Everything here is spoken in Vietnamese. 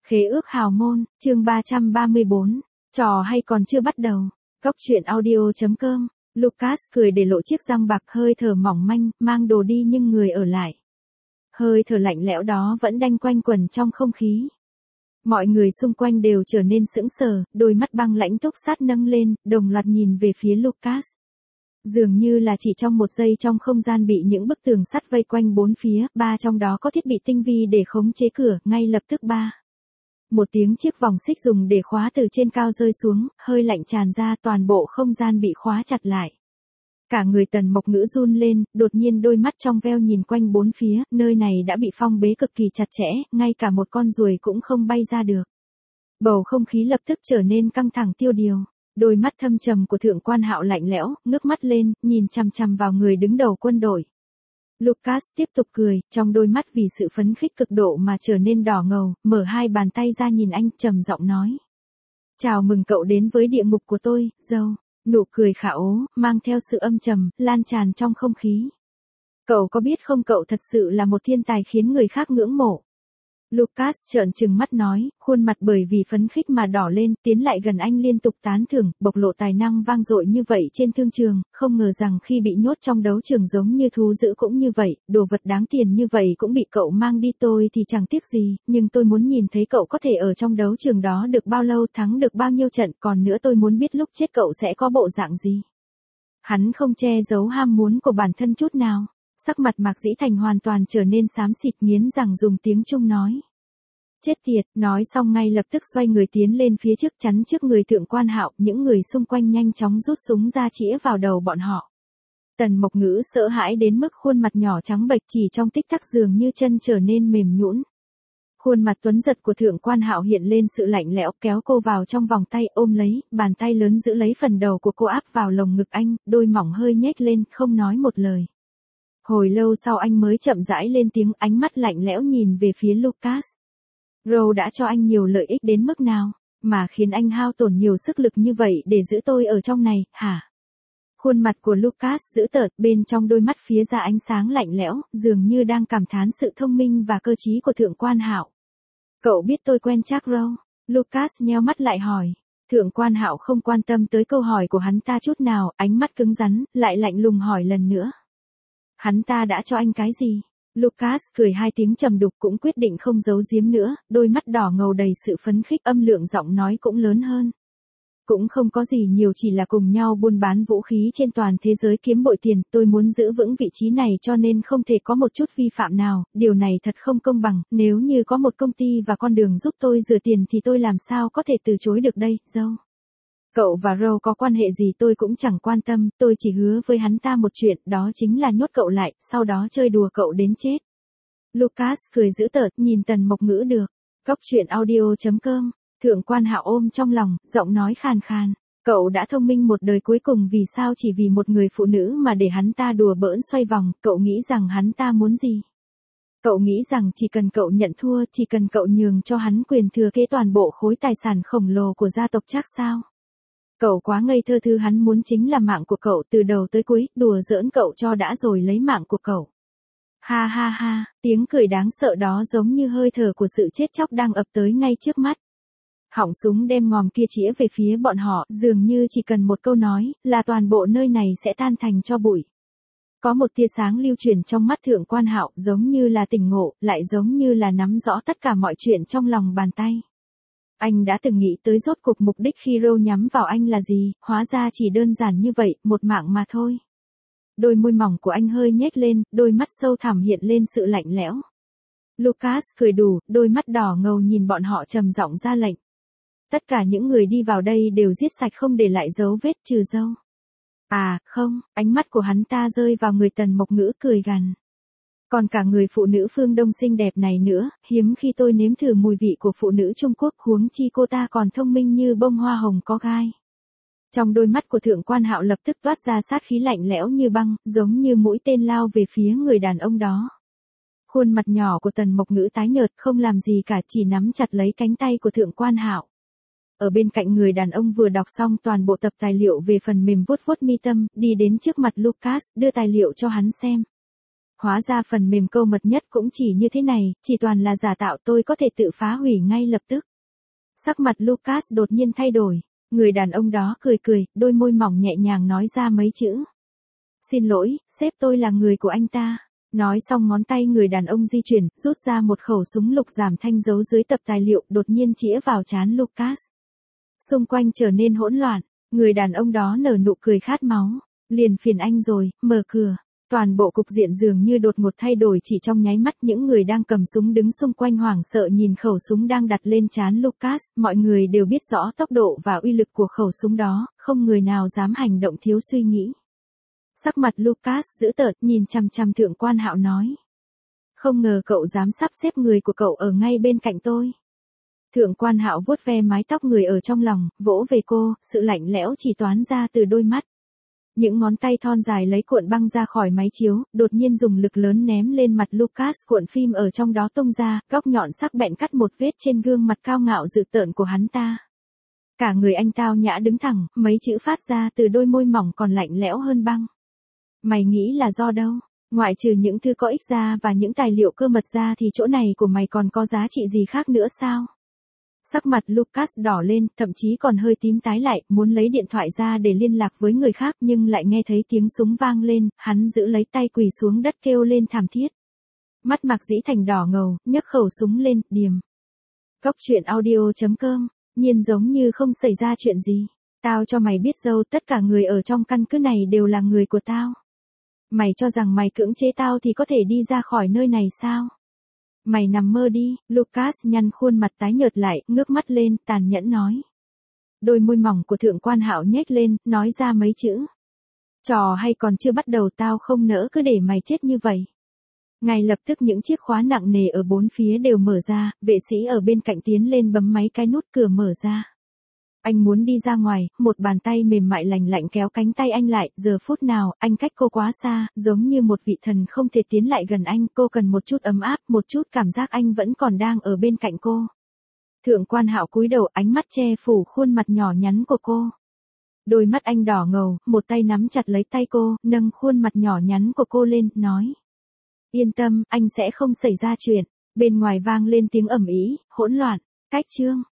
Khế ước hào môn, chương 334, trò hay còn chưa bắt đầu. Cóc truyện audio.com, Lucas cười để lộ chiếc răng bạc hơi thở mỏng manh, mang đồ đi nhưng người ở lại. Hơi thở lạnh lẽo đó vẫn đanh quanh quẩn trong không khí. Mọi người xung quanh đều trở nên sững sờ, đôi mắt băng lãnh túc sát nâng lên, đồng loạt nhìn về phía Lucas. Dường như là chỉ trong một giây trong không gian bị những bức tường sắt vây quanh bốn phía, ba trong đó có thiết bị tinh vi để khống chế cửa, ngay lập tức một tiếng chiếc vòng xích dùng để khóa từ trên cao rơi xuống, hơi lạnh tràn ra, toàn bộ không gian bị khóa chặt lại. Cả người Tần Mộc Ngữ run lên, đột nhiên đôi mắt trong veo nhìn quanh bốn phía, nơi này đã bị phong bế cực kỳ chặt chẽ, ngay cả một con ruồi cũng không bay ra được. Bầu không khí lập tức trở nên căng thẳng tiêu điều. Đôi mắt thâm trầm của Thượng Quan Hạo lạnh lẽo, ngước mắt lên, nhìn chằm chằm vào người đứng đầu quân đội. Lucas tiếp tục cười, trong đôi mắt vì sự phấn khích cực độ mà trở nên đỏ ngầu, mở hai bàn tay ra nhìn anh, trầm giọng nói. Chào mừng cậu đến với địa ngục của tôi, dâu. Nụ cười khả ố, mang theo sự âm trầm, lan tràn trong không khí. Cậu có biết không, cậu thật sự là một thiên tài khiến người khác ngưỡng mộ. Lucas trợn trừng mắt nói, khuôn mặt bởi vì phấn khích mà đỏ lên, tiến lại gần anh liên tục tán thưởng, bộc lộ tài năng vang dội như vậy trên thương trường, không ngờ rằng khi bị nhốt trong đấu trường giống như thú dữ cũng như vậy, đồ vật đáng tiền như vậy cũng bị cậu mang đi, tôi thì chẳng tiếc gì, nhưng tôi muốn nhìn thấy cậu có thể ở trong đấu trường đó được bao lâu, thắng được bao nhiêu trận, còn nữa tôi muốn biết lúc chết cậu sẽ có bộ dạng gì. Hắn không che giấu ham muốn của bản thân chút nào. Sắc mặt Mạc Dĩ Thành hoàn toàn trở nên xám xịt, nghiến rằng dùng tiếng Trung nói. Chết tiệt, nói xong ngay lập tức xoay người tiến lên phía trước, chắn trước người Thượng Quan Hạo, những người xung quanh nhanh chóng rút súng ra chĩa vào đầu bọn họ. Tần Mộc Ngữ sợ hãi đến mức khuôn mặt nhỏ trắng bệch, chỉ trong tích tắc dường như chân trở nên mềm nhũn. Khuôn mặt tuấn giật của Thượng Quan Hạo hiện lên sự lạnh lẽo, kéo cô vào trong vòng tay, ôm lấy, bàn tay lớn giữ lấy phần đầu của cô áp vào lồng ngực anh, đôi mỏng hơi nhếch lên, không nói một lời. Hồi lâu sau anh mới chậm rãi lên tiếng, ánh mắt lạnh lẽo nhìn về phía Lucas. Roe đã cho anh nhiều lợi ích đến mức nào, mà khiến anh hao tổn nhiều sức lực như vậy để giữ tôi ở trong này, hả? Khuôn mặt của Lucas dữ tợn, bên trong đôi mắt phía ra ánh sáng lạnh lẽo, dường như đang cảm thán sự thông minh và cơ trí của Thượng Quan Hạo. Cậu biết tôi quen chắc Roe? Lucas nheo mắt lại hỏi. Thượng Quan Hạo không quan tâm tới câu hỏi của hắn ta chút nào, ánh mắt cứng rắn, lại lạnh lùng hỏi lần nữa. Hắn ta đã cho anh cái gì? Lucas cười hai tiếng trầm đục, cũng quyết định không giấu giếm nữa, đôi mắt đỏ ngầu đầy sự phấn khích, âm lượng giọng nói cũng lớn hơn. Cũng không có gì nhiều, chỉ là cùng nhau buôn bán vũ khí trên toàn thế giới kiếm bội tiền, tôi muốn giữ vững vị trí này cho nên không thể có một chút vi phạm nào, điều này thật không công bằng, nếu như có một công ty và con đường giúp tôi rửa tiền thì tôi làm sao có thể từ chối được đây, dâu. Cậu và Roe có quan hệ gì tôi cũng chẳng quan tâm, tôi chỉ hứa với hắn ta một chuyện, đó chính là nhốt cậu lại, sau đó chơi đùa cậu đến chết. Lucas cười dữ tợn, nhìn Tần Mộc Ngữ được. Cóc truyện audio.com, Thượng Quan Hạo ôm trong lòng, giọng nói khàn khàn. Cậu đã thông minh một đời, cuối cùng vì sao chỉ vì một người phụ nữ mà để hắn ta đùa bỡn xoay vòng, cậu nghĩ rằng hắn ta muốn gì? Cậu nghĩ rằng chỉ cần cậu nhận thua, chỉ cần cậu nhường cho hắn quyền thừa kế toàn bộ khối tài sản khổng lồ của gia tộc chắc sao? Cậu quá ngây thơ, thứ hắn muốn chính là mạng của cậu từ đầu tới cuối, đùa giỡn cậu cho đã rồi lấy mạng của cậu. Ha ha ha, tiếng cười đáng sợ đó giống như hơi thở của sự chết chóc đang ập tới ngay trước mắt. Họng súng đem ngòm kia chĩa về phía bọn họ, dường như chỉ cần một câu nói, là toàn bộ nơi này sẽ tan thành tro bụi. Có một tia sáng lưu chuyển trong mắt Thượng Quan Hạo, giống như là tỉnh ngộ, lại giống như là nắm rõ tất cả mọi chuyện trong lòng bàn tay. Anh đã từng nghĩ tới rốt cuộc mục đích khi Roe nhắm vào anh là gì, hóa ra chỉ đơn giản như vậy, một mạng mà thôi. Đôi môi mỏng của anh hơi nhếch lên, đôi mắt sâu thẳm hiện lên sự lạnh lẽo. Lucas cười đủ, đôi mắt đỏ ngầu nhìn bọn họ trầm giọng ra lệnh. Tất cả những người đi vào đây đều giết sạch, không để lại dấu vết, trừ dâu. À, không, ánh mắt của hắn ta rơi vào người Tần Mộc Ngữ, cười gằn. Còn cả người phụ nữ phương Đông xinh đẹp này nữa, hiếm khi tôi nếm thử mùi vị của phụ nữ Trung Quốc, huống chi cô ta còn thông minh như bông hoa hồng có gai. Trong đôi mắt của Thượng Quan Hạo lập tức toát ra sát khí lạnh lẽo như băng, giống như mũi tên lao về phía người đàn ông đó. Khuôn mặt nhỏ của Tần Mộc Ngữ tái nhợt, không làm gì cả, chỉ nắm chặt lấy cánh tay của Thượng Quan Hạo. Ở bên cạnh người đàn ông vừa đọc xong toàn bộ tập tài liệu về phần mềm vuốt vuốt mi tâm, đi đến trước mặt Lucas, đưa tài liệu cho hắn xem. Hóa ra phần mềm câu mật nhất cũng chỉ như thế này, chỉ toàn là giả tạo, tôi có thể tự phá hủy ngay lập tức. Sắc mặt Lucas đột nhiên thay đổi. Người đàn ông đó cười cười, đôi môi mỏng nhẹ nhàng nói ra mấy chữ. Xin lỗi, sếp, tôi là người của anh ta. Nói xong ngón tay người đàn ông di chuyển, rút ra một khẩu súng lục giảm thanh giấu dưới tập tài liệu, đột nhiên chĩa vào trán Lucas. Xung quanh trở nên hỗn loạn, người đàn ông đó nở nụ cười khát máu. Liền phiền anh rồi, mở cửa. Toàn bộ cục diện dường như đột ngột thay đổi chỉ trong nháy mắt, những người đang cầm súng đứng xung quanh hoảng sợ nhìn khẩu súng đang đặt lên trán Lucas, mọi người đều biết rõ tốc độ và uy lực của khẩu súng đó, không người nào dám hành động thiếu suy nghĩ. Sắc mặt Lucas dữ tợn, nhìn chằm chằm Thượng quan Hạo nói. Không ngờ cậu dám sắp xếp người của cậu ở ngay bên cạnh tôi. Thượng quan Hạo vuốt ve mái tóc người ở trong lòng, vỗ về cô, sự lạnh lẽo chỉ toán ra từ đôi mắt. Những ngón tay thon dài lấy cuộn băng ra khỏi máy chiếu, đột nhiên dùng lực lớn ném lên mặt Lucas, cuộn phim ở trong đó tung ra, góc nhọn sắc bén cắt một vết trên gương mặt cao ngạo dữ tợn của hắn ta. Cả người anh tao nhã đứng thẳng, mấy chữ phát ra từ đôi môi mỏng còn lạnh lẽo hơn băng. Mày nghĩ là do đâu? Ngoại trừ những thư có ích ra và những tài liệu cơ mật ra thì chỗ này của mày còn có giá trị gì khác nữa sao? Sắc mặt Lucas đỏ lên, thậm chí còn hơi tím tái lại, muốn lấy điện thoại ra để liên lạc với người khác nhưng lại nghe thấy tiếng súng vang lên, hắn giữ lấy tay quỳ xuống đất kêu lên thảm thiết. Mắt Mạc Dĩ Thành đỏ ngầu, nhấc khẩu súng lên, điềm. Cốc truyện audio.com, nhiên giống như không xảy ra chuyện gì. Tao cho mày biết dâu, tất cả người ở trong căn cứ này đều là người của tao. Mày cho rằng mày cưỡng chế tao thì có thể đi ra khỏi nơi này sao? Mày nằm mơ đi, Lucas nhăn khuôn mặt tái nhợt lại, ngước mắt lên, tàn nhẫn nói. Đôi môi mỏng của Thượng quan Hạo nhếch lên, nói ra mấy chữ. Trò hay còn chưa bắt đầu, tao không nỡ cứ để mày chết như vậy. Ngay lập tức những chiếc khóa nặng nề ở bốn phía đều mở ra, vệ sĩ ở bên cạnh tiến lên bấm mấy cái nút, cửa mở ra. Anh muốn đi ra ngoài, một bàn tay mềm mại lành lạnh kéo cánh tay anh lại, giờ phút nào, anh cách cô quá xa, giống như một vị thần không thể tiến lại gần anh, cô cần một chút ấm áp, một chút cảm giác anh vẫn còn đang ở bên cạnh cô. Thượng quan Hạo cúi đầu, ánh mắt che phủ khuôn mặt nhỏ nhắn của cô. Đôi mắt anh đỏ ngầu, một tay nắm chặt lấy tay cô, nâng khuôn mặt nhỏ nhắn của cô lên, nói. Yên tâm, anh sẽ không xảy ra chuyện. Bên ngoài vang lên tiếng ầm ĩ, hỗn loạn. Cách chương